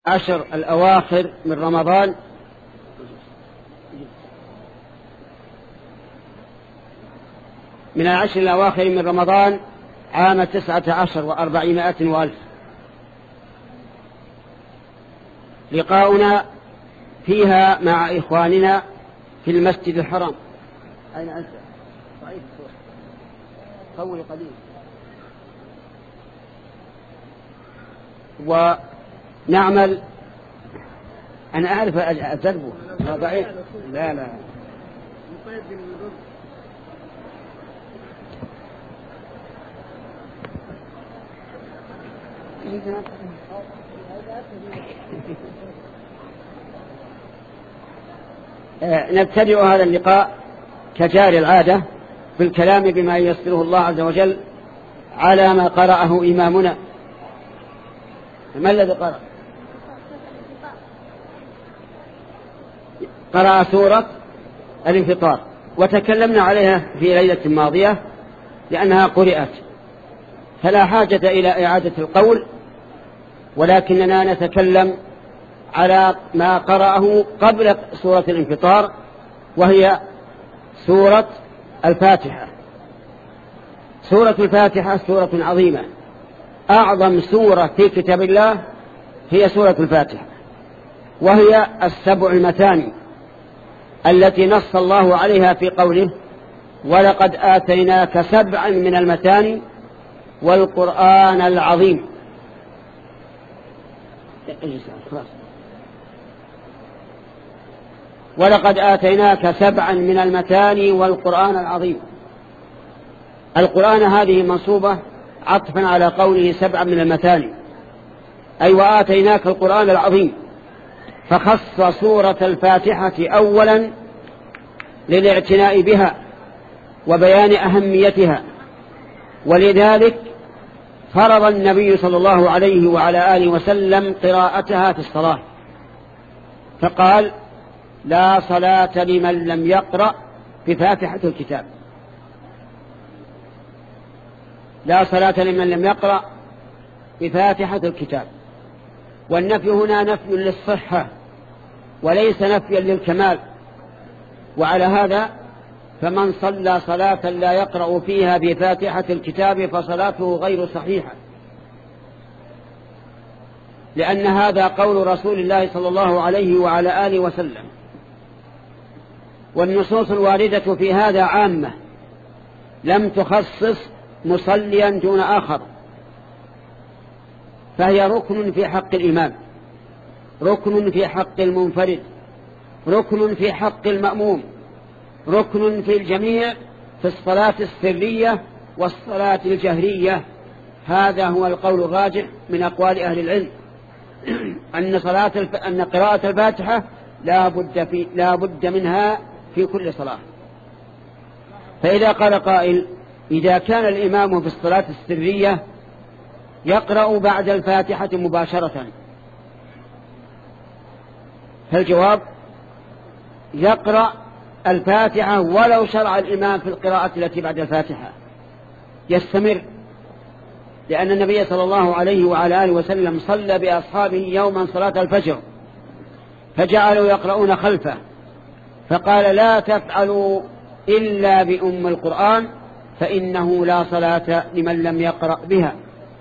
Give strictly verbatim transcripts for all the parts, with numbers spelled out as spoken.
عشر الأواخر من رمضان من العشر الأواخر من رمضان عام تسعة عشر وأربعمائة وألف. لقاؤنا فيها مع إخواننا في المسجد الحرام. أين أنت؟ ضعيف طول قليل. ونعمل أنا أعرف أجربه ضعيف. لا لا نبتدئ هذا اللقاء كجار العادة بالكلام بما ييسره الله عز وجل على ما قرأه إمامنا. ما الذي قرأ؟ قرأ سورة الانفطار، وتكلمنا عليها في ليلة ماضية لأنها قرأت، فلا حاجة إلى إعادة القول، ولكننا نتكلم على ما قرأه قبل سورة الانفطار، وهي سورة الفاتحة. سورة الفاتحة سورة عظيمة، أعظم سورة في كتاب الله هي سورة الفاتحة، وهي السبع المثاني التي نص الله عليها في قوله: ولقد آتيناك سبعا من المثاني والقرآن العظيم. ولقد آتيناك سبعا من المثاني والقرآن العظيم. القرآن هذه منصوبة عطفا على قوله سبعا من المثاني، أي وآتيناك القرآن العظيم، فخص سورة الفاتحة أولا للاعتناء بها وبيان أهميتها، ولذلك فرض النبي صلى الله عليه وعلى آله وسلم قراءتها في الصلاة، فقال: لا صلاة لمن لم يقرأ بفاتحة الكتاب. لا صلاة لمن لم يقرأ بفاتحة الكتاب. والنفي هنا نفي للصحة وليس نفيا للكمال، وعلى هذا فمن صلى صلاة لا يقرأ فيها بفاتحة الكتاب فصلاته غير صحيحة، لأن هذا قول رسول الله صلى الله عليه وعلى آله وسلم، والنصوص الواردة في هذا عامة لم تخصص مصليا دون آخر، فهي ركن في حق الإمام، ركن في حق المنفرد، ركن في حق المأموم، ركن في الجميع في الصلاة السرية والصلاة الجهرية. هذا هو القول الراجح من أقوال أهل العلم، أن صلاة الف... أن قراءة الفاتحة لا بد في لا بد منها في كل صلاة. فإذا قال قائل: إذا كان الإمام في الصلاة السرية يقرأ بعد الفاتحة مباشرة، فالجواب: يقرأ الفاتحة ولو شرع الإمام في القراءة التي بعد الفاتحة، يستمر، لأن النبي صلى الله عليه وعلى آله وسلم صلى بأصحابه يوما صلاة الفجر فجعلوا يقرؤون خلفه، فقال: لا تفعلوا إلا بأم القرآن فإنه لا صلاة لمن لم يقرأ بها.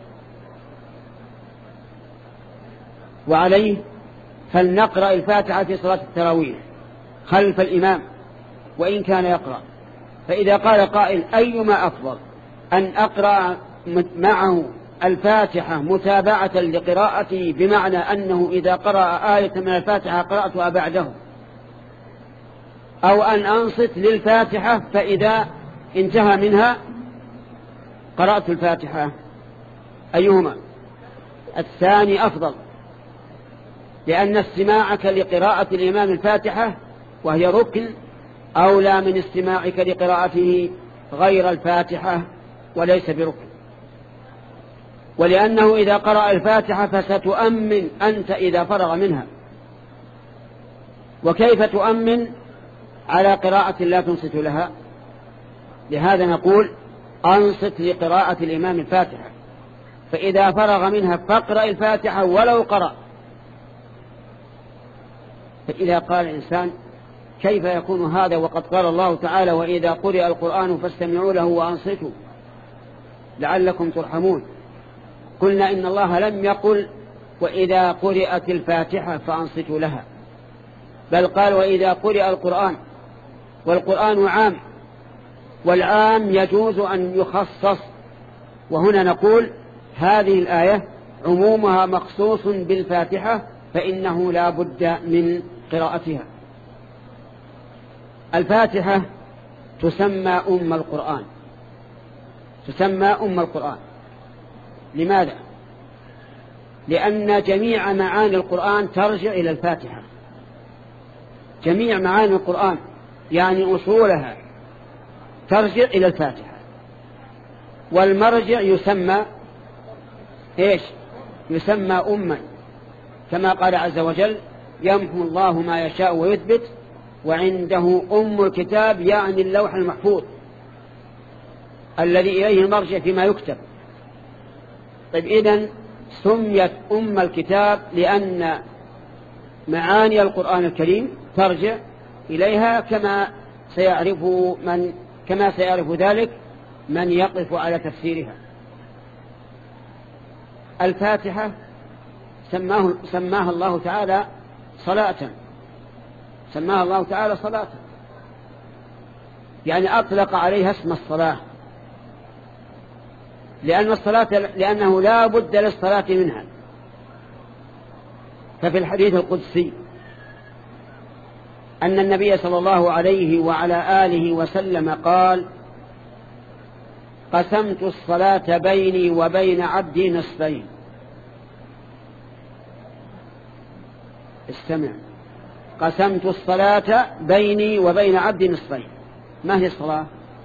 وعليه فلنقرأ الفاتحة في صلاة التراويح خلف الإمام وإن كان يقرأ. فإذا قال قائل: أيما أفضل، أن أقرأ معه الفاتحة متابعة لقراءته، بمعنى أنه إذا قرأ آية من الفاتحة قرأتها بعده، أو أن أنصت للفاتحة فإذا انتهى منها قرأت الفاتحة؟ أيهما؟ الثاني أفضل، لأن استماعك لقراءة الإمام الفاتحة وهي ركن أولى من استماعك لقراءته غير الفاتحة وليس بركن، ولأنه إذا قرأ الفاتحة فستؤمن أنت إذا فرغ منها، وكيف تؤمن على قراءة لا تنصت لها؟ لهذا نقول: أنصت لقراءة الإمام الفاتحة، فإذا فرغ منها فاقرأ الفاتحة ولو قرأ فإذا قال الإنسان كيف يكون هذا وقد قال الله تعالى وإذا قرئ القرآن فاستمعوا له وأنصتوا لعلكم ترحمون، قلنا إن الله لم يقل وإذا قرئت الفاتحة فأنصتوا لها، بل قال وإذا قرئ القرآن، والقرآن عام، والعام يجوز أن يخصص. وهنا نقول هذه الآية عمومها مخصوص بالفاتحة فإنه لا بد من قراءتها. الفاتحة تسمى أم القرآن، تسمى أم القرآن. لماذا؟ لأن جميع معاني القرآن ترجع إلى الفاتحة، جميع معاني القرآن يعني أصولها ترجع إلى الفاتحة، والمرجع يسمى إيش؟ يسمى أما، كما قال عز وجل يمحو الله ما يشاء ويثبت وعنده أم الكتاب، يعني اللوح المحفوظ الذي إليه المرجع فيما يكتب. طيب إذن سميت أم الكتاب لأن معاني القرآن الكريم ترجع إليها، كما سيعرف من كما سيعرف ذلك من يقف على تفسيرها. الفاتحة سماه سماها الله تعالى صلاة، سماها الله تعالى صلاة، يعني أطلق عليها اسم الصلاة، لأن الصلاة لأنه لا بد للصلاة منها. ففي الحديث القدسي أن النبي صلى الله عليه وعلى آله وسلم قال قسمت الصلاة بيني وبين عبدي نصفين. استمع، قسمت الصلاة بيني وبين عبدي نصفين. ما هي الصلاة؟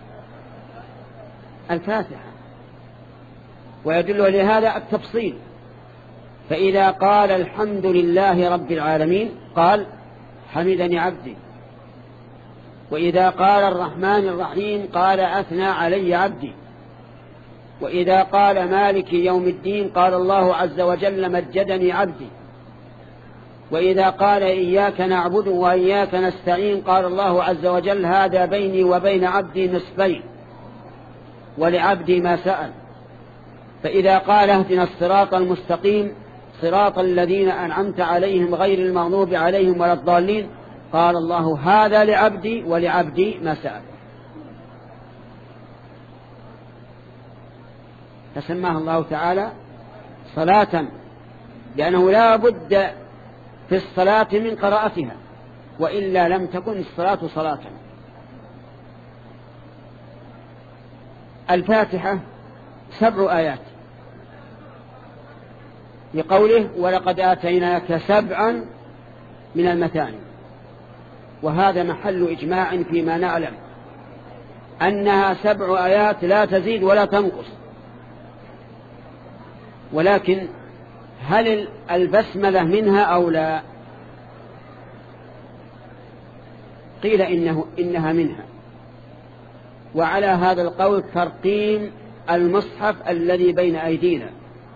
الفاتحة، ويدل لهذا التفصيل. فإذا قال الحمد لله رب العالمين قال حمدني عبدي، وإذا قال الرحمن الرحيم قال أثنى علي عبدي، وإذا قال مالك يوم الدين قال الله عز وجل مجدني عبدي، وإذا قال إياك نعبد وإياك نستعين قال الله عز وجل هذا بيني وبين عبدي نصفين ولعبدي ما سأل. فإذا قال اهدنا الصراط المستقيم صراط الذين أنعمت عليهم غير المغضوب عليهم ولا الضالين قال الله هذا لعبدي ولعبدي ما سأل. فسماها الله تعالى صلاة لأنه لا بد في الصلاة من قراءتها، وإلا لم تكن الصلاة صلاة. الفاتحة سبع آيات، لقوله ولقد آتيناك سبعا من المثاني، وهذا محل إجماع فيما نعلم أنها سبع آيات لا تزيد ولا تنقص. ولكن هل البسملة منها أو لا؟ قيل إنه إنها منها، وعلى هذا القول ترقيم المصحف الذي بين أيدينا،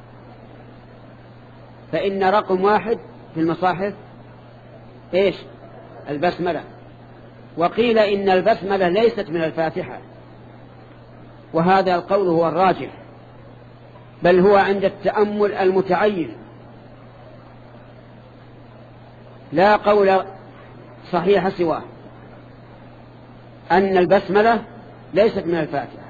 فإن رقم واحد في المصاحف إيش؟ البسملة. وقيل إن البسملة ليست من الفاتحة، وهذا القول هو الراجح، بل هو عند التأمل المتعين، لا قول صحيح سواه أن البسملة ليست من الفاتحة.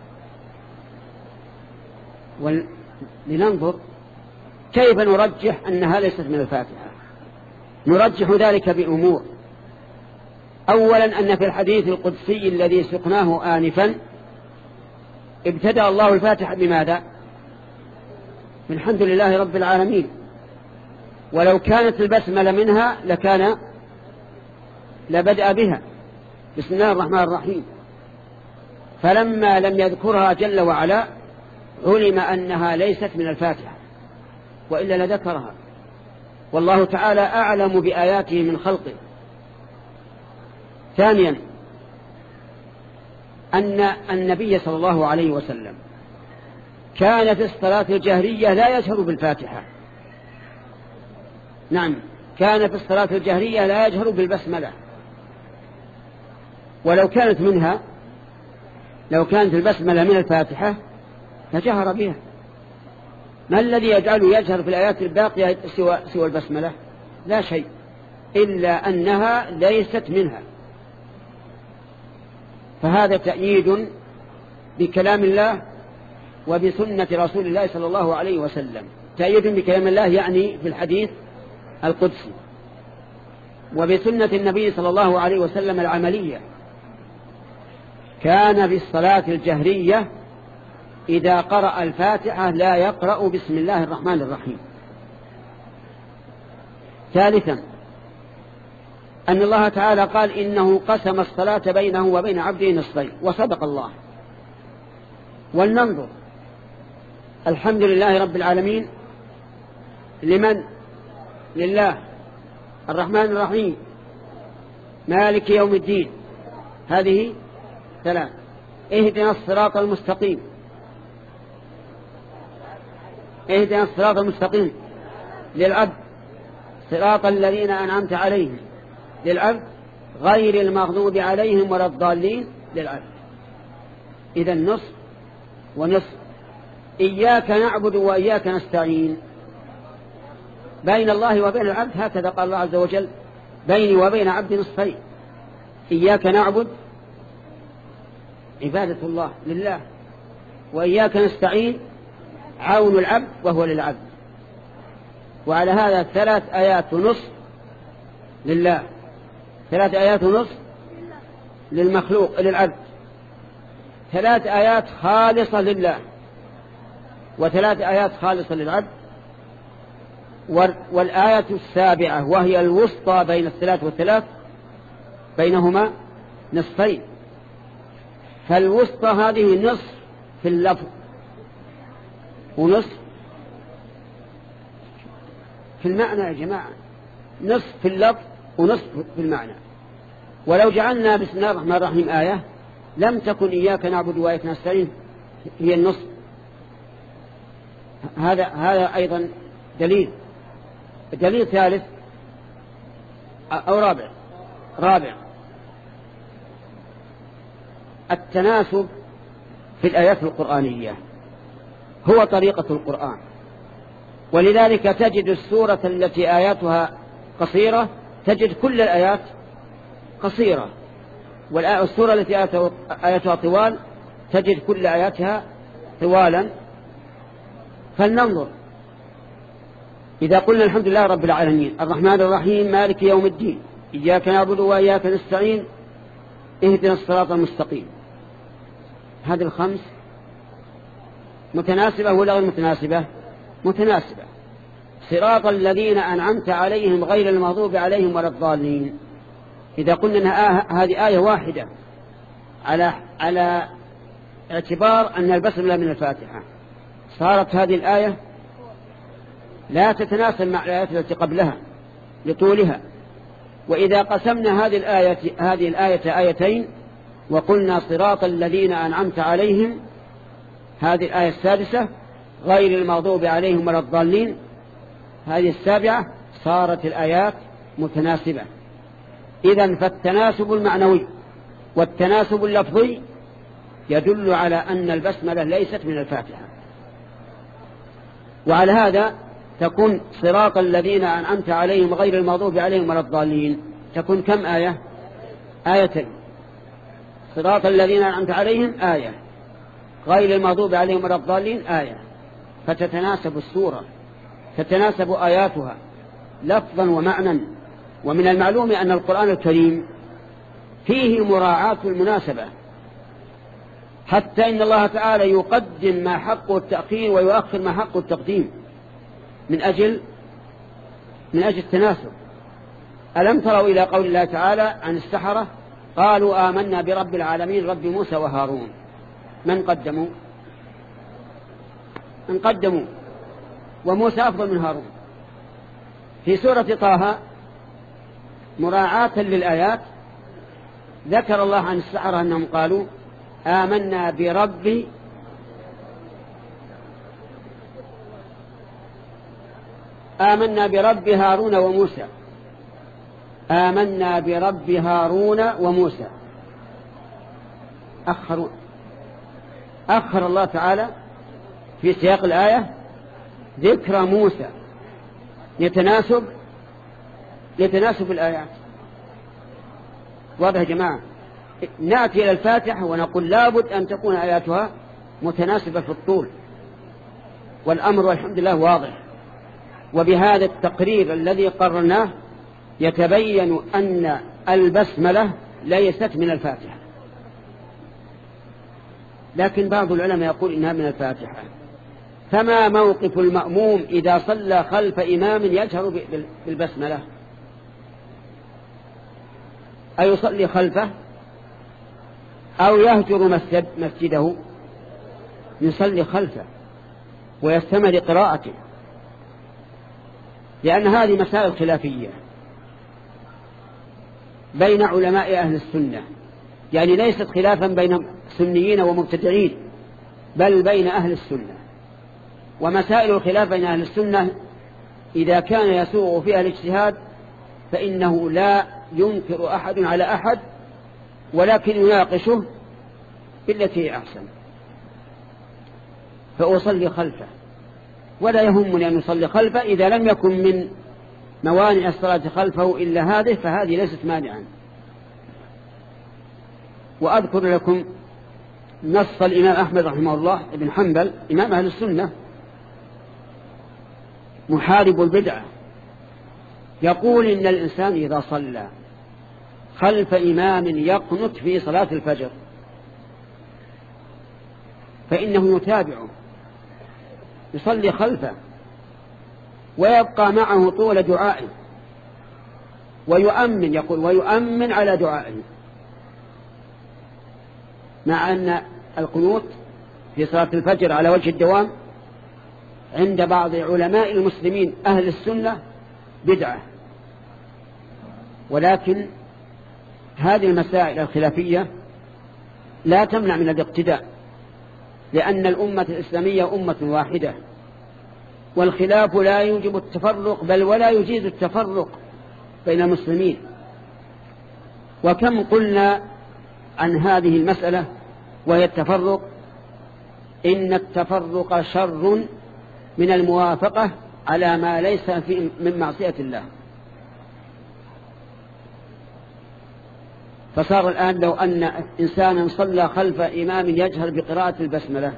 ولننظر كيف نرجح أنها ليست من الفاتحة. نرجح ذلك بأمور. أولا أن في الحديث القدسي الذي سقناه آنفا ابتدأ الله الفاتحة بماذا؟ الحمد لله رب العالمين، ولو كانت البسملة منها لكان لبدأ بها بسم الله الرحمن الرحيم، فلما لم يذكرها جل وعلا علم أنها ليست من الفاتحة، وإلا لذكرها، والله تعالى أعلم بآياته من خلقه. ثانيا أن النبي صلى الله عليه وسلم كان في الصلاة الجهرية لا يجهر بالفاتحة. نعم، كان في الصلاة الجهرية لا يجهر بالبسملة، ولو كانت منها لو كانت البسملة من الفاتحة لجهر بها. ما الذي يجعله يجهر في الآيات الباقية سوى, سوى البسملة؟ لا شيء، إلا أنها ليست منها. فهذا تأييد بكلام الله وبسنة رسول الله صلى الله عليه وسلم. تأييد بكلام الله يعني في الحديث القدسي، وبسنة النبي صلى الله عليه وسلم العملية. كان في الصلاة الجهرية إذا قرأ الفاتحة لا يقرأ بسم الله الرحمن الرحيم. ثالثا أن الله تعالى قال إنه قسم الصلاة بينه وبين عبده نصفين، وصدق الله. ولننظر، الحمد لله رب العالمين لمن؟ لله. الرحمن الرحيم، مالك يوم الدين، هذه ثلاث. اهدنا الصراط المستقيم، اهدنا الصراط المستقيم للعبد، صراط الذين أنعمت عليهم للعبد، غير المغضوب عليهم ولا الضالين للعبد. إذا نصف ونصف. إياك نعبد وإياك نستعين، بين الله وبين العبد، هكذا قال الله عز وجل: بيني وبين عبد نصفين. إياك نعبد عبادة الله لله، وإياك نستعين عون العبد وهو للعبد. وعلى هذا ثلاث آيات ونصف لله، ثلاث آيات ونصف للمخلوق للعبد، ثلاث آيات خالصة لله، وثلاث آيات خالصة للعبد. والآية السابعة وهي الوسطى بين الثلاث والثلاث بينهما نصفين، فالوسطى هذه نصف في اللفظ ونصف في المعنى. يا جماعة، نصف في اللفظ ونصف في المعنى. ولو جعلنا بسم الله الرحمن الرحيم آية لم تكن إياك نعبد وإياك نستعين هي النصف. هذا هذا أيضا دليل. دليل ثالث أو رابع رابع التناسب في الآيات القرآنية هو طريقة القرآن، ولذلك تجد السورة التي آياتها قصيرة تجد كل الآيات قصيرة، والسورة التي آياتها طوال تجد كل آياتها طوالا. فلننظر، إذا قلنا الحمد لله رب العالمين الرحمن الرحيم مالك يوم الدين إياك نعبد وإياك نستعين اهدنا الصراط المستقيم، هذه الخمس متناسبة ولا غير متناسبة؟ متناسبة. صراط الذين أنعمت عليهم غير المغضوب عليهم ولا الضالين، إذا قلنا أنها هذه آية واحدة على على اعتبار أن البسملة من الفاتحة، صارت هذه الآية لا تتناسب مع الآيات التي قبلها لطولها. وإذا قسمنا هذه الآية هذه الآية آيتين وقلنا صراط الذين أنعمت عليهم، هذه الآية السادسة غير المغضوب عليهم ولا الضالين هذه السابعة، صارت الآيات متناسبة. إذن فالتناسب المعنوي والتناسب اللفظي يدل على أن البسملة ليست من الفاتحة. وعلى هذا تكون صراط الذين أنعمت عليهم غير المغضوب عليهم ولا الضالين تكون كم آية؟ آيتين. صراط الذين أنعمت عليهم آية، غير المغضوب عليهم ولا الضالين آية، فتتناسب السورة، تتناسب آياتها لفظا ومعنى. ومن المعلوم أن القرآن الكريم فيه مراعاة المناسبة، حتى إن الله تعالى يقدم ما حقه التأخير ويؤخر ما حقه التقديم من أجل من أجل التناسب. ألم تروا إلى قول الله تعالى عن السحرة قالوا آمنا برب العالمين رب موسى وهارون، من قدموا؟ من قدموا وموسى أفضل من هارون. في سورة طه مراعاة للآيات ذكر الله عن السحرة أنهم قالوا آمنا برب آمنا برب هارون وموسى آمنا برب هارون وموسى. أخر أخر الله تعالى في سياق الآية ذكر موسى يتناسب يتناسب الآيات. واضح يا جماعة؟ نأتي إلى الفاتحة ونقول لابد أن تكون آياتها متناسبة في الطول، والأمر والحمد لله واضح. وبهذا التقرير الذي قررناه يتبين أن البسملة ليست من الفاتحة، لكن بعض العلماء يقول إنها من الفاتحة. فما موقف المأموم إذا صلى خلف إمام يجهر بالبسملة؟ أيصلي خلفه أو يهجر مسجد مسجده؟ يصلي خلفه ويستمع لقراءته، لأن هذه مسائل خلافية بين علماء أهل السنة، يعني ليست خلافا بين سنيين ومبتدعين، بل بين أهل السنة. ومسائل الخلاف بين أهل السنة إذا كان يسوغ فيها الاجتهاد فإنه لا ينكر أحد على أحد، ولكن يناقشه بالتي هي أحسن. فأصلي خلفه ولا يهمني أن أصلي خلفه إذا لم يكن من موانع الصلاة خلفه إلا هذه، فهذه ليست مانعا. وأذكر لكم نص الإمام أحمد رحمه الله ابن حنبل إمام أهل السنة محارب البدعة، يقول إن الإنسان إذا صلى خلف إمام يقنت في صلاة الفجر فإنه يتابعه، يصلي خلفه ويبقى معه طول دعائه ويؤمن، يقول ويؤمن على دعائه، مع أن القنوت في صلاة الفجر على وجه الدوام عند بعض علماء المسلمين أهل السنة بدعة. ولكن هذه المسائل الخلافية لا تمنع من الاقتداء، لأن الأمة الإسلامية أمة واحدة، والخلاف لا يوجب التفرق بل ولا يجيز التفرق بين المسلمين. وكم قلنا عن هذه المسألة وهي التفرق، إن التفرق شر من الموافقة على ما ليس في من معصية الله. فصار الآن لو أن إنسانا صلى خلف إمام يجهر بقراءة البسملة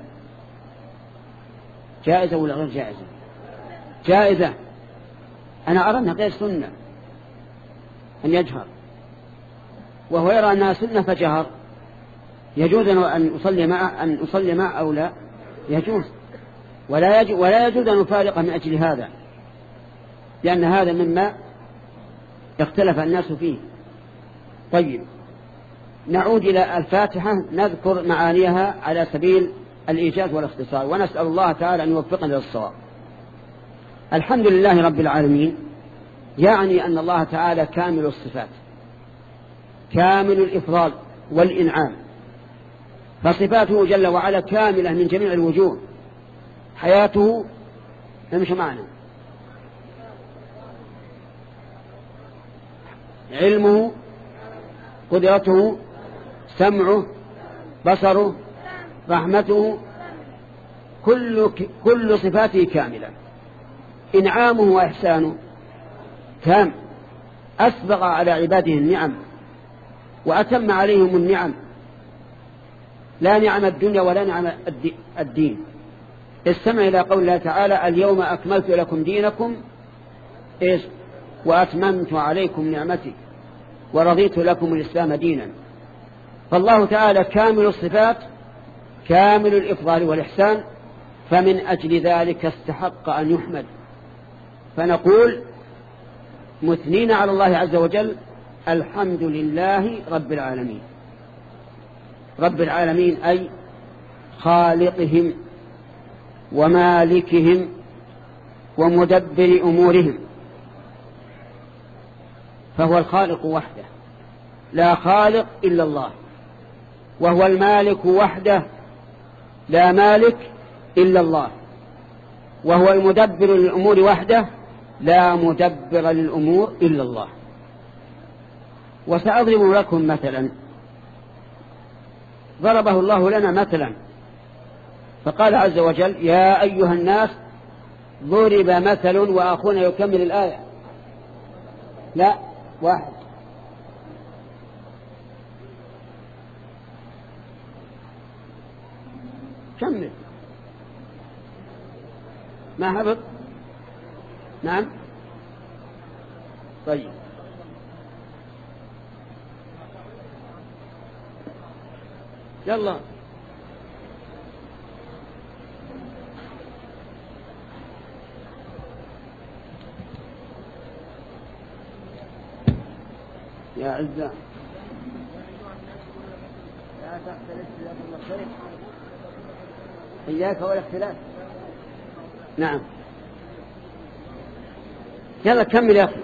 جائزة ولا غير جائزة؟ جائزة. أنا أرى أنها غير سنة أن يجهر، وهو يرى أنها سنة فجهر. يجوز أن أصلي معه أن أصلي معه أو لا؟ يجوز، ولا يجوز ولا يجوز أن نفارقه من أجل هذا، لأن هذا مما اختلف الناس فيه. طيب، نعود إلى الفاتحة نذكر معانيها على سبيل الإيجاز والاختصار، ونسأل الله تعالى أن يوفقنا للصواب. الحمد لله رب العالمين يعني أن الله تعالى كامل الصفات، كامل الإفضال والإنعام، فصفاته جل وعلا كاملة من جميع الوجوه. حياته نمشي معنا، علمه، قدرته، سمعه، بصره، رحمته، كل كل صفاته كاملة. إنعامه وإحسانه تام، أسبغ على عباده النعم وأتم عليهم النعم، لا نعم الدنيا ولا نعم الدين. استمع إلى قول الله تعالى: اليوم أكملت لكم دينكم إيش وأتممت عليكم نعمتي ورضيت لكم الإسلام دينا. فالله تعالى كامل الصفات كامل الإفضال والإحسان، فمن أجل ذلك استحق أن يحمد. فنقول مثنين على الله عز وجل: الحمد لله رب العالمين. رب العالمين أي خالقهم ومالكهم ومدبر أمورهم، فهو الخالق وحده لا خالق إلا الله، وهو المالك وحده لا مالك إلا الله، وهو المدبر للأمور وحده لا مدبر للأمور إلا الله. وسأضرب لكم مثلا. ضربه الله لنا مثلا فقال عز وجل يا أيها الناس ضرب مثل، وأخونا يكمل الآية. لا واحد. كمل. ما هبط. نعم طيب. يلا يا عزة لا تختلف إياك المختلف إياك ولا اختلاف. نعم يلا كمل يا أخي.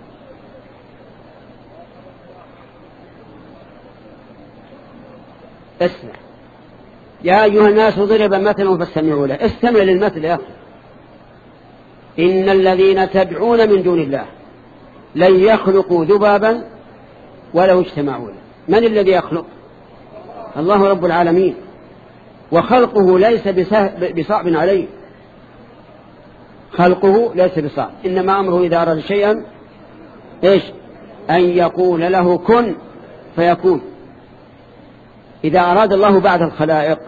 اسمع يا أيها الناس ضرب مثل فاستمعوا له. استمع للمثل يا أخي. إن الذين تدعون من دون الله لن يخلقوا ذبابا ولو اجتمعوا له. من الذي يخلق؟ الله رب العالمين، وخلقه ليس بصعب عليه. خلقه ليس بصعب، إنما أمره إذا أراد شيئا إيش؟ أن يقول له كن فيكون. إذا أراد الله بعد الخلائق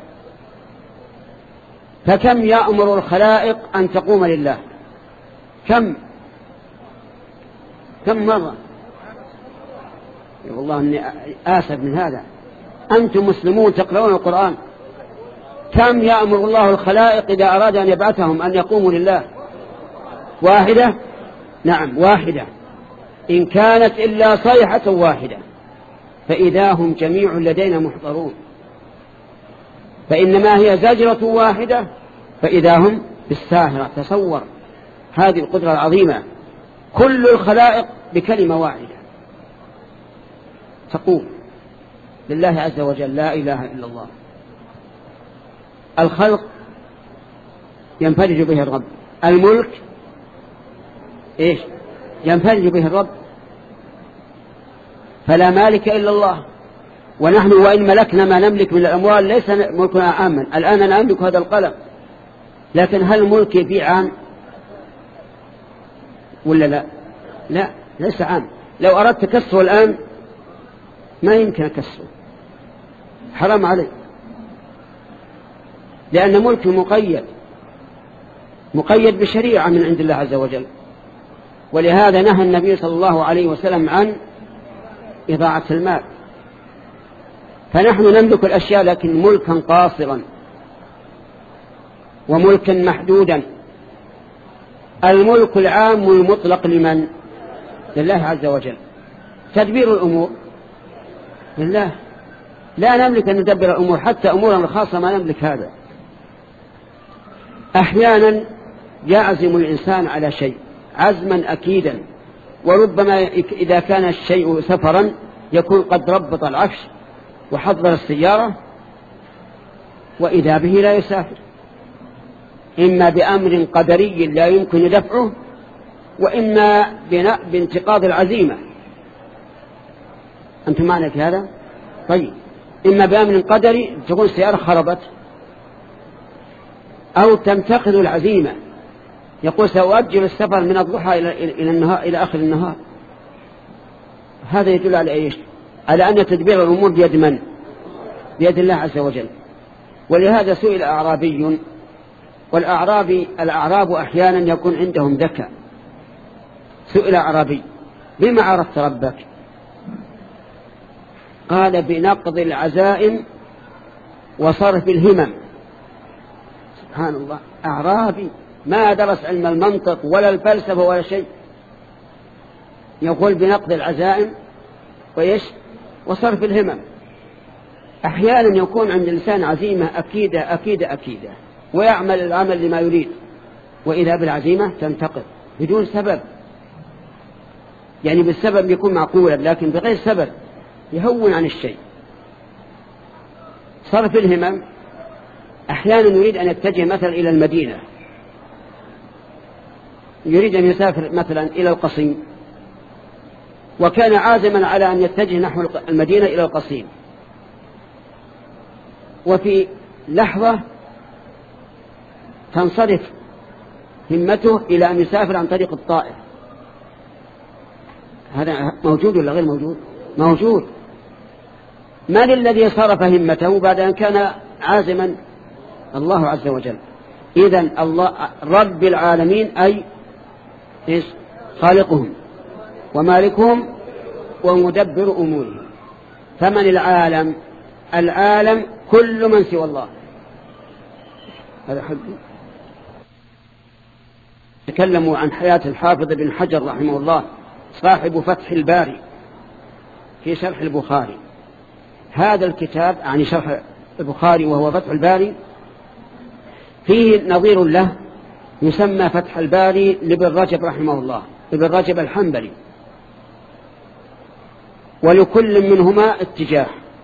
فكم يأمر الخلائق أن تقوم لله؟ كم كم مرة؟ والله أني آسف من هذا. أنتم مسلمون تقرؤون القرآن. كم يأمر الله الخلائق إذا أراد أن يبعثهم أن يقوموا لله؟ واحدة؟ نعم واحدة. إن كانت إلا صيحة واحدة فإذا هم جميع لدينا محضرون. فإنما هي زجرة واحدة فإذا هم بالساهرة. تصور هذه القدرة العظيمة. كل الخلائق بكلمة واحدة تقول لله عز وجل لا إله إلا الله. الخلق ينفرج به الرب، الملك إيش ينفرج به الرب، فلا مالك إلا الله. ونحن وإن ملكنا ما نملك من الأموال ليس ملكنا عاما. الآن أنا أملك هذا القلم، لكن هل ملكي في عام ولا لا؟ لا ليس عام. لو أردت كسره الآن ما يمكن كسره، حرام علي، لأن ملكي مقيد مقيد بشريعة من عند الله عز وجل. ولهذا نهى النبي صلى الله عليه وسلم عن إضاعة المال. فنحن نملك الأشياء لكن ملكا قاصرا وملكا محدودا. الملك العام المطلق لمن؟ لله عز وجل. تدبير الأمور لله، لا نملك أن ندبر الأمور، حتى أمورنا الخاصة ما نملك هذا. أحيانا يعزم الإنسان على شيء عزما أكيدا، وربما إذا كان الشيء سفرا يكون قد ربط العفش وحضر السيارة وإذا به لا يسافر، إما بأمر قدري لا يمكن دفعه، وإما بانتقاض العزيمة. أنتم معنا في هذا؟ طيب، إما بأمر قدري تكون السيارة خربت، أو تنتقض العزيمة، يقول سأؤجل السفر من الضحى إلى النهار إلى آخر النهار. هذا يدل على إيش؟ على أن تدبير الأمور بيد من؟ بيد الله عز وجل. ولهذا سئل أعرابي، والأعرابي الأعراب أحيانا يكون عندهم ذكاء. سئل أعرابي بما عرفت ربك؟ قال بنقض العزائم وصرف الهمم. سبحان الله، أعرابي ما درس علم المنطق ولا الفلسفة ولا شيء، يقول بنقض العزائم وإيش؟ وصرف الهمم. أحيانا يكون عند الإنسان عزيمة أكيدة أكيدة أكيدة ويعمل العمل لما يريد، وإذا بالعزيمة تنتقض بدون سبب. يعني بالسبب يكون معقولا، لكن بغير سبب يهون عن الشيء. صرف الهمم، أحيانا يريد أن يتجه مثلا إلى المدينة، يريد أن يسافر مثلا إلى القصيم، وكان عازما على أن يتجه نحو المدينة إلى القصيم، وفي لحظة تنصرف همته إلى أن يسافر عن طريق الطائف. هذا موجود ولا غير موجود؟ موجود. من الذي صرف همته بعد أن كان عازما؟ الله عز وجل. إذن الله رب العالمين أي إيش؟ خالقهم ومالكهم ومدبر أمورهم. فمن العالم؟ العالم كل من سوى الله. هذا حد. تكلموا عن حياة الحافظ بن حجر رحمه الله صاحب فتح الباري في شرح البخاري. هذا الكتاب عن شرح البخاري وهو فتح الباري فيه نظير له يسمى فتح الباري لابن رجب رحمه الله، ابن رجب الحنبلي، ولكل منهما اتجاه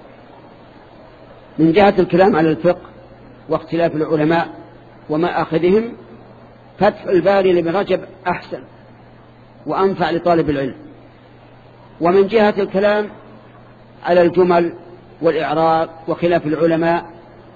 من جهة الكلام على الفقه واختلاف العلماء وما أخذهم. فتح الباري لابن رجب أحسن وأنفع لطالب العلم. ومن جهة الكلام على الجمل والإعراب وخلاف العلماء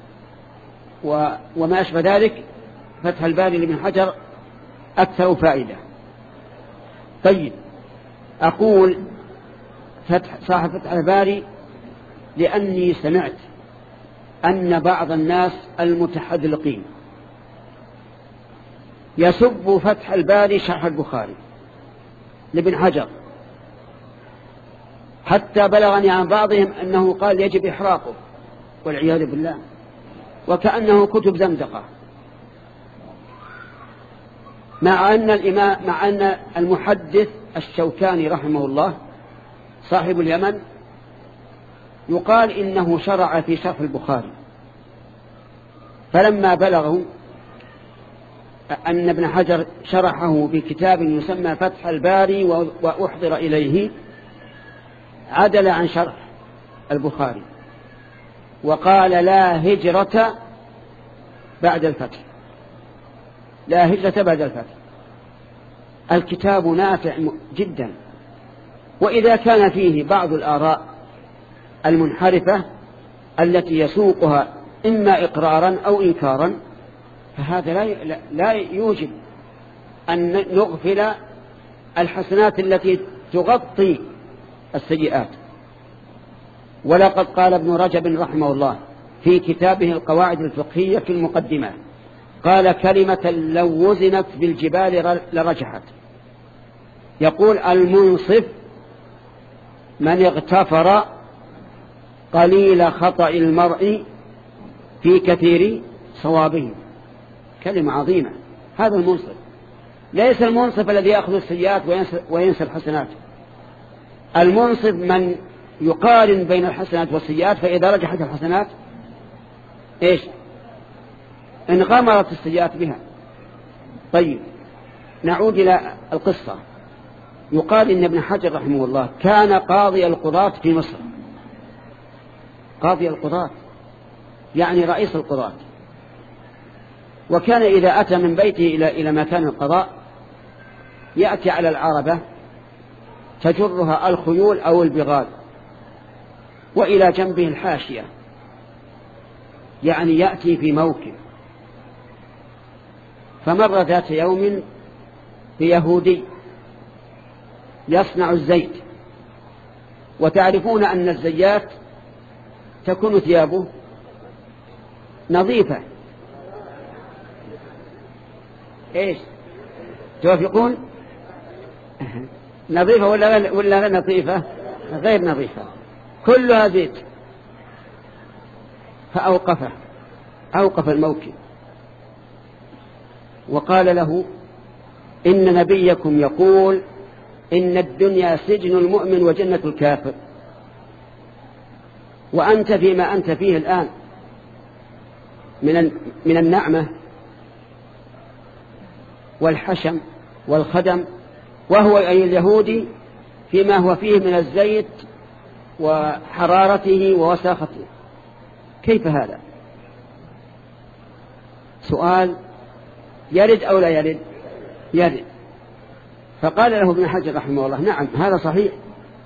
وما أشبه ذلك فتح الباري لابن حجر أكثر فائدة. طيب، أقول فتح صاحب فتح الباري لأني سمعت أن بعض الناس المتحذلقين يسب فتح الباري شرح البخاري لابن حجر، حتى بلغني عن بعضهم أنه قال يجب إحراقه والعياذ بالله، وكأنه كتب زندقة، مع أن الإمام مع أن المحدث الشوكاني رحمه الله صاحب اليمن يقال إنه شرع في شرح البخاري، فلما بلغوا أن ابن حجر شرحه بكتاب يسمى فتح الباري وأحضر إليه عدل عن شرح البخاري وقال لا هجرة بعد الفتح، لا هجرة بعد الفتح. الكتاب نافع جدا، وإذا كان فيه بعض الآراء المنحرفة التي يسوقها إما إقرارا أو إنكارا فهذا لا لا يوجب أن نغفل الحسنات التي تغطي السيئات. ولقد قال ابن رجب رحمه الله في كتابه القواعد الفقهية في المقدمة، قال كلمة لو وزنت بالجبال لرجحت. يقول المنصف من اغتفر قليل خطأ المرء في كثير صوابه. كلمة عظيمة. هذا المنصف، ليس المنصف الذي يأخذ السيئات وينسى الحسنات. المنصف من يقارن بين الحسنات والسيئات، فإذا رجحت الحسنات إيش؟ انغمرت السيئات بها. طيب، نعود إلى القصة. يقال إن ابن حجر رحمه الله كان قاضي القضاة في مصر، قاضي القضاة يعني رئيس القضاة، وكان إذا أتى من بيته إلى إلى مكان القضاء يأتي على العربة تجرها الخيول أو البغال، وإلى جنبه الحاشية، يعني يأتي في موكب. فمر ذات يوم بيهودي يصنع الزيت، وتعرفون أن الزيات تكون ثيابه نظيفة. إيش توافقون؟ نظيفة ولا ولا غير نظيفة؟ غير نظيفة، كلها زيت. فأوقفه، أوقف الموكب وقال له إن نبيكم يقول إن الدنيا سجن المؤمن وجنة الكافر، وأنت فيما أنت فيه الآن من من النعمة والحشم والخدم، وهو أي اليهودي فيما هو فيه من الزيت وحرارته ووساخته. كيف هذا؟ سؤال يرد أو لا يرد؟ يرد. فقال له ابن حجر رحمه الله نعم هذا صحيح،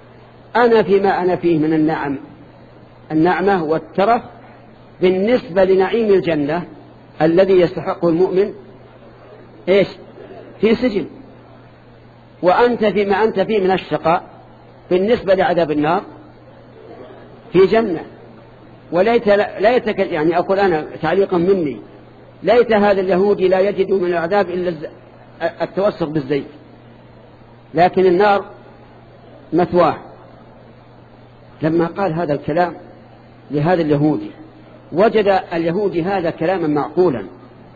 أنا فيما أنا فيه من النعم النعمة والترف بالنسبة لنعيم الجنة الذي يستحقه المؤمن إيش؟ في سجن. وأنت فيما أنت فيه من الشقاء بالنسبة لعذاب النار في جنة. وليت ليتك يعني أقول أنا تعليقا مني، ليت هذا اليهودي لا يجد من العذاب إلا التوسخ بالزيت، لكن النار مثواه. لما قال هذا الكلام لهذا اليهودي وجد اليهودي هذا كلاما معقولا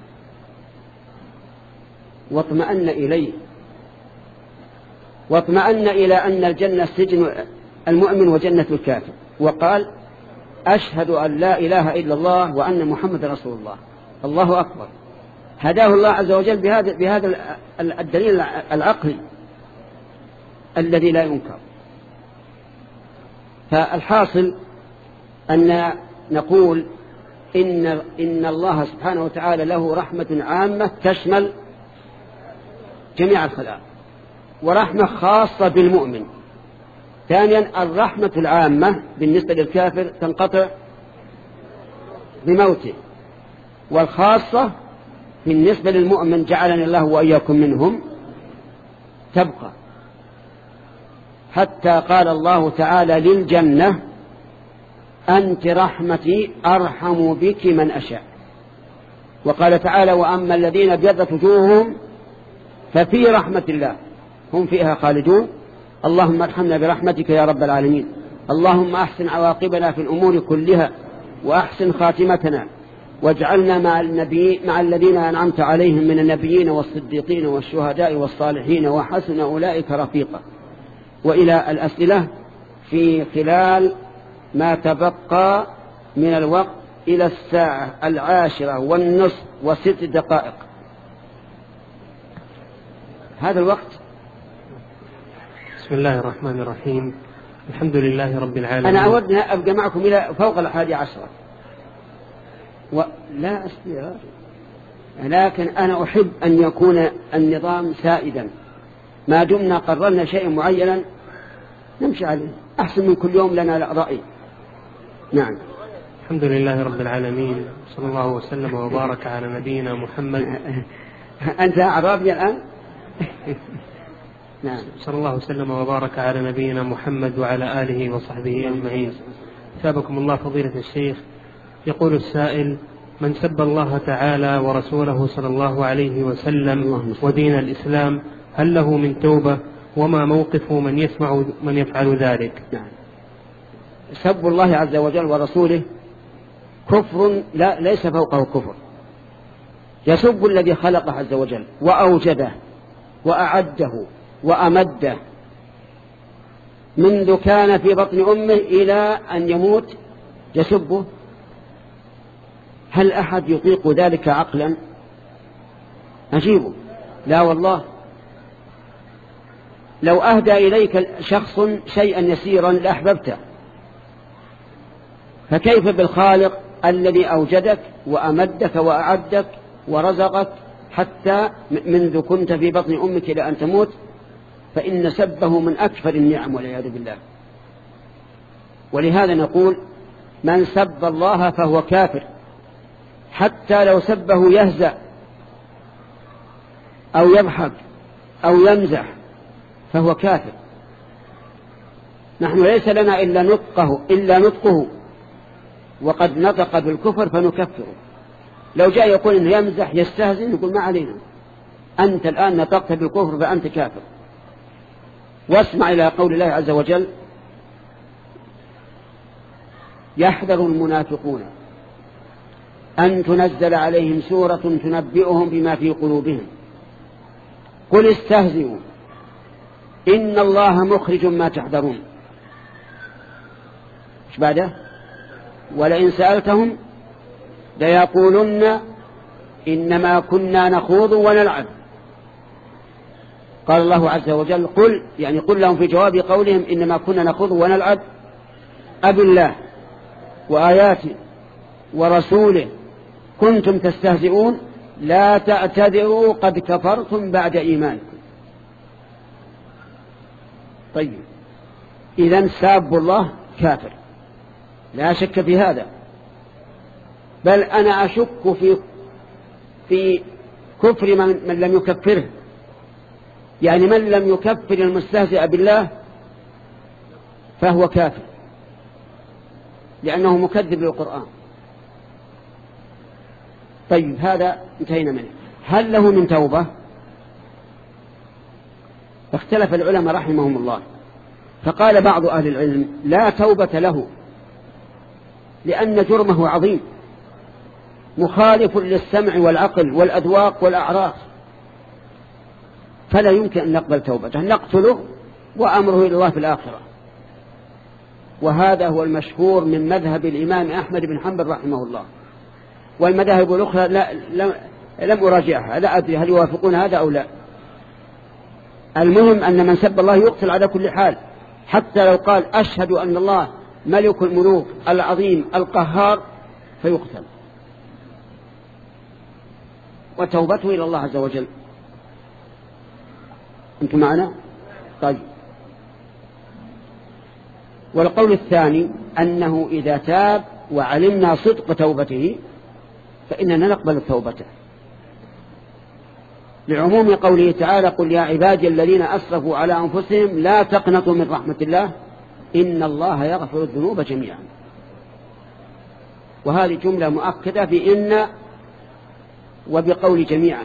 واطمأن إليه، واطمأن إلى أن الجنة سجن المؤمن وجنة الكافر، وقال أشهد أن لا إله إلا الله وأن محمد رسول الله. الله أكبر. هداه الله عز وجل بهذا بهذا الدليل العقلي الذي لا ينكر. فالحاصل أن نقول إن إن الله سبحانه وتعالى له رحمة عامة تشمل جميع الخلائق، ورحمة خاصة بالمؤمن. ثانيا الرحمة العامة بالنسبة للكافر تنقطع بموته، والخاصة بالنسبة للمؤمن جعلني الله وإياكم منهم تبقى. حتى قال الله تعالى للجنة أنت رحمتي أرحم بك من أشاء. وقال تعالى وأما الذين ابيضت وجوههم ففي رحمة الله هم فيها خالدون. اللهم ارحمنا برحمتك يا رب العالمين. اللهم أحسن عواقبنا في الأمور كلها وأحسن خاتمتنا، واجعلنا مع النبي مع الذين أنعمت عليهم من النبيين والصديقين والشهداء والصالحين وحسن أولئك رفيقا. وإلى الأسئلة في خلال ما تبقى من الوقت إلى الساعة العاشرة والنصف وست دقائق. هذا الوقت. بسم الله الرحمن الرحيم. الحمد لله رب العالمين. أنا أود أن أبقى معكم إلى فوق الحادي عشرة ولا أستطيع، لكن أنا أحب أن يكون النظام سائدا. ما دمنا قررنا شيء معينا نمشي عليه، أحسن من كل يوم لنا رأي. نعم. الحمد لله رب العالمين، صلى الله وسلم وبارك على نبينا محمد. أنت أعرابي الآن؟ نعم. صلى الله وسلم وبارك على نبينا محمد وعلى آله وصحبه أجمعين. ثابكم الله فضيلة الشيخ. يقول السائل: من سب الله تعالى ورسوله صلى الله عليه وسلم ودين الإسلام هل له من توبة؟ وما موقفه من يسمع من يفعل ذلك؟ نعم. سب الله عز وجل ورسوله كفر لا ليس فوقه كفر. يسب الذي خلقه عز وجل وأوجده وأعده وأمده منذ كان في بطن أمه إلى أن يموت يسبه. هل أحد يطيق ذلك عقلا؟ أجيبه لا والله. لو أهدى إليك شخص شيئا يسيرا لأحببته، فكيف بالخالق الذي أوجدك وأمدك وأعدك ورزقك حتى منذ كنت في بطن أمك إلى أن تموت؟ فإن سبه من أكثر النعم والعياذ بالله. ولهذا نقول من سب الله فهو كافر، حتى لو سبه يهزأ أو يضحك أو يمزح فهو كافر. نحن ليس لنا إلا نطقه إلا نطقه وقد نطق بالكفر فنكفره. لو جاء يقول إنه يمزح يستهزئ نقول ما علينا، أنت الآن نطقت بالكفر فأنت كافر. واسمع إلى قول الله عز وجل: يحذر المنافقون أن تنزل عليهم سورة تنبئهم بما في قلوبهم قل استهزئوا إن الله مخرج ما تحذرون. ايش بعده؟ ولئن سألتهم ليقولن إنما كنا نخوض ونلعب. قال الله عز وجل قل، يعني قل لهم في جواب قولهم إنما كنا نخوض ونلعب أب الله وآياته ورسوله كنتم تستهزئون لا تعتذروا قد كفرتم بعد إيمانكم. طيب، إذن ساب الله كافر لا شك في هذا، بل أنا أشك في في كفر من, من لم يكفره، يعني من لم يكفر المستهزئ بالله فهو كافر لأنه مكذب للقرآن. طيب هذا انتهينا منه. هل له من توبة؟ اختلف العلماء رحمهم الله، فقال بعض أهل العلم لا توبة له لأن جرمه عظيم مخالف للسمع والعقل والأذواق والأعراف، فلا يمكن أن نقبل توبته، نقتله وأمره إلى الله في الآخرة. وهذا هو المشهور من مذهب الإمام أحمد بن حنبل رحمه الله، والمذاهب الأخرى لا لم, لم أراجعها، لا أدري هل يوافقون هذا أو لا. المهم أن من سب الله يقتل على كل حال، حتى لو قال أشهد أن الله ملك الملوك العظيم القهار فيقتل، وتوبته إلى الله عز وجل. أنتم معنا؟ طيب. والقول الثاني أنه إذا تاب وعلمنا صدق توبته فإننا نقبل توبته، لعموم قوله تعالى قل يا عبادي الذين أسرفوا على أنفسهم لا تقنطوا من رحمة الله إن الله يغفر الذنوب جميعا. وهذه جملة مؤكدة بإن وبقول جميعا،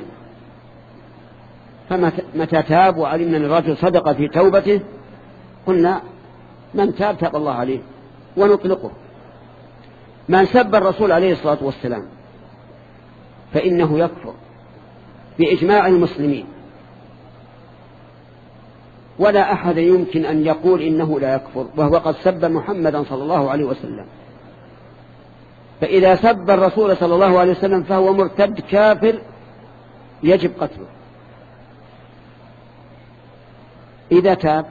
فمتى تاب وعلمنا أن الرجل صدق في توبته قلنا من تاب تاب الله عليه ونطلقه. من سب الرسول عليه الصلاة والسلام فإنه يكفر بإجماع المسلمين، ولا أحد يمكن أن يقول إنه لا يكفر وهو قد سب محمدا صلى الله عليه وسلم. فإذا سب الرسول صلى الله عليه وسلم فهو مرتد كافر يجب قتله. إذا تاب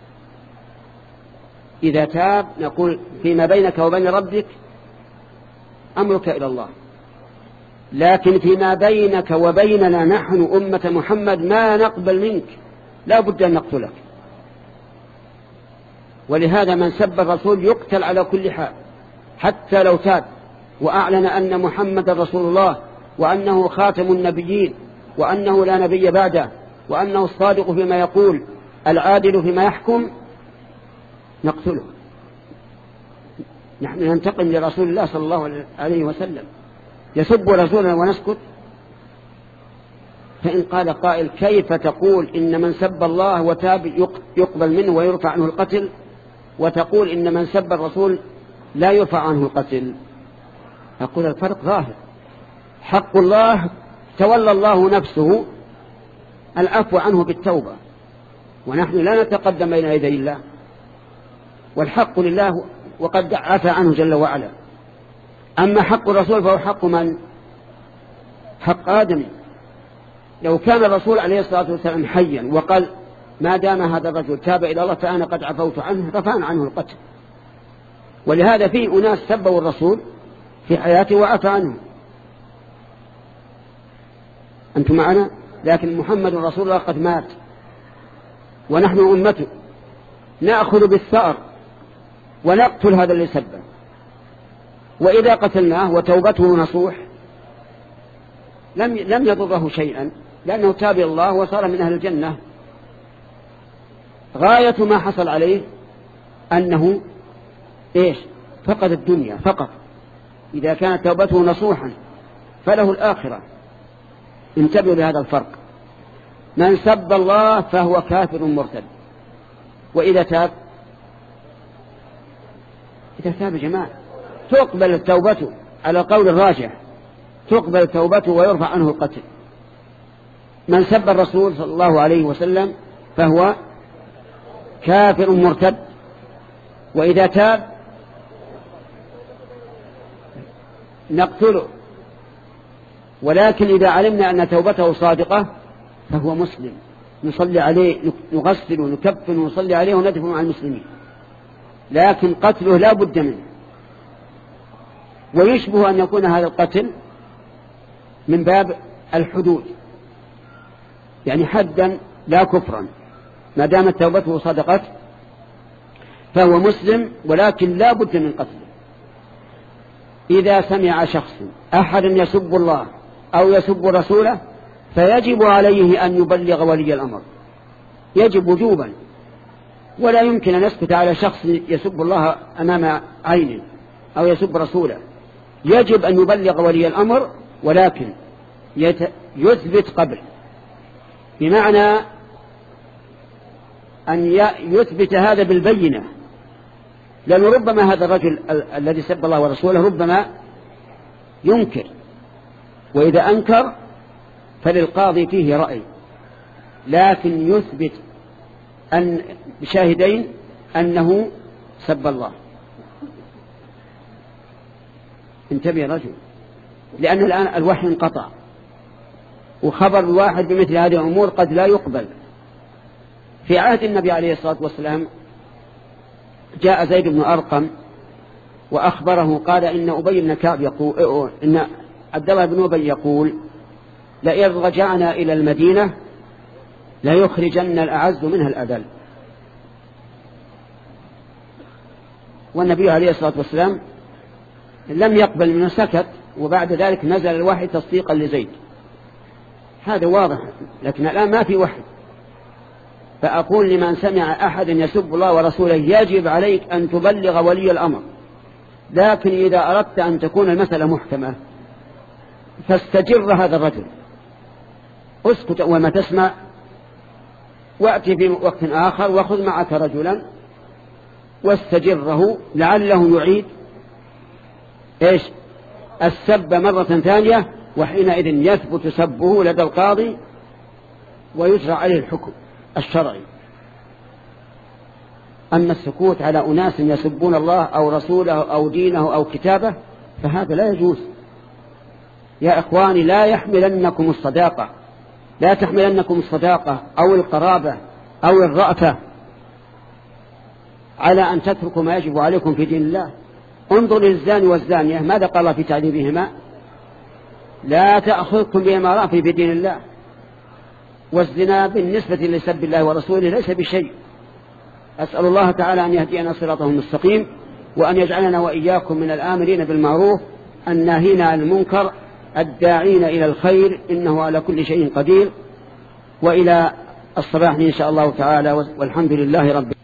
إذا تاب نقول فيما بينك وبين ربك أمرك إلى الله، لكن فيما بينك وبيننا نحن أمة محمد ما نقبل منك، لا بد أن نقتلك. ولهذا من سب الرسول يقتل على كل حال حتى لو تاب وأعلن أن محمد رسول الله وأنه خاتم النبيين وأنه لا نبي بعده وأنه الصادق فيما يقول العادل فيما يحكم، نقتله. نحن ننتقم لرسول الله صلى الله عليه وسلم، يسب رسولنا ونسكت؟ فإن قال قائل كيف تقول إن من سب الله وتاب يقبل منه ويرفع عنه القتل، وتقول إن من سب الرسول لا يرفع عنه القتل؟ أقول الفرق ظاهر. حق الله تولى الله نفسه العفو عنه بالتوبة، ونحن لا نتقدم بين يدي الله، والحق لله وقد عفى عنه جل وعلا. أما حق الرسول فهو حق من؟ حق آدم. لو كان الرسول عليه الصلاة والسلام حيا وقال ما دام هذا الرجل تاب إلى الله فأنا قد عفوت عنه رفعنا عنه القتل. ولهذا في أناس سبوا الرسول في حياته وعفى عنه. أنتم معنا؟ لكن محمد رسول الله قد مات ونحن أمته، نأخذ بالثأر ونقتل هذا اللي سبه، وإذا قتلناه وتوبته نصوح لم لم يضره شيئا لأنه تاب إلى الله وصار من أهل الجنة. غاية ما حصل عليه أنه إيش؟ فقد الدنيا فقط. إذا كانت توبته نصوحا فله الآخرة. انتبهوا لهذا الفرق. من سب الله فهو كافر مرتد. وإذا تاب إذا تاب جماعة تقبل توبته على قول الراجح، تقبل توبته ويرفع عنه القتل. من سب الرسول صلى الله عليه وسلم فهو كافر مرتد، وإذا تاب نقتله. ولكن إذا علمنا أن توبته صادقة فهو مسلم، نصلي عليه، نغسل ونكفن ونصلي عليه وندفن مع المسلمين. لكن قتله لا بد منه. ويشبه أن يكون هذا القتل من باب الحدود، يعني حدا لا كفرا ما دامت توبته صدقت. فهو مسلم ولكن لا بد من قتله. إذا سمع شخص أحد يسب الله أو يسب رسوله فيجب عليه أن يبلغ ولي الأمر، يجب وجوبا، ولا يمكن أن يسكت على شخص يسب الله أمام عينه أو يسب رسوله، يجب أن يبلغ ولي الأمر، ولكن يثبت قبل، بمعنى أن يثبت هذا بالبينة، لأنه ربما هذا الرجل الذي سب الله ورسوله ربما ينكر، وإذا أنكر فللقاضي فيه رأي، لكن يثبت أن بشاهدين أنه سب الله. انتبه رجل، لأن الآن الوحي انقطع، وخبر الواحد بمثل هذه الأمور قد لا يقبل. في عهد النبي عليه الصلاة والسلام جاء زيد بن أرقم وأخبره، قال إن أبي بن كعب يقول إن عبد الله بن أبي يقول لئن رجعنا إلى المدينة ليخرجن الأعز منها الأذل. والنبي عليه الصلاة والسلام لم يقبل منه، سكت، وبعد ذلك نزل الوحي تصديقا لزيد. هذا واضح، لكن الآن ما في وحي. فأقول لمن سمع أحد يسب الله ورسوله يجب عليك أن تبلغ ولي الأمر، لكن إذا أردت أن تكون المسألة محكمة فاستجر هذا الرجل، اسكت وما تسمع، وأتي في وقت آخر وخذ معك رجلا واستجره لعله يعيد إيش السب مرة ثانية، وحينئذ يثبت سبه لدى القاضي ويجرى عليه الحكم الشرعي. أما السكوت على أناس يسبون الله أو رسوله أو دينه أو كتابه فهذا لا يجوز. يا إخواني، لا يحملنكم الصداقة، لا تحملنكم الصداقة أو القرابة أو الرأفة على أن تتركوا ما يجب عليكم في دين الله. انظر للزاني والزانية، ماذا قال الله في تعذيبهما؟ لا تأخذكم بهما رأفة في دين الله. والزنا بالنسبة لسب الله ورسوله ليس بشيء. أسأل الله تعالى أن يهدينا صراطه المستقيم، وأن يجعلنا وإياكم من الآمرين بالمعروف الناهين عن المنكر الداعين إلى الخير، إنه على كل شيء قدير. وإلى الصباح إن شاء الله تعالى، والحمد لله رب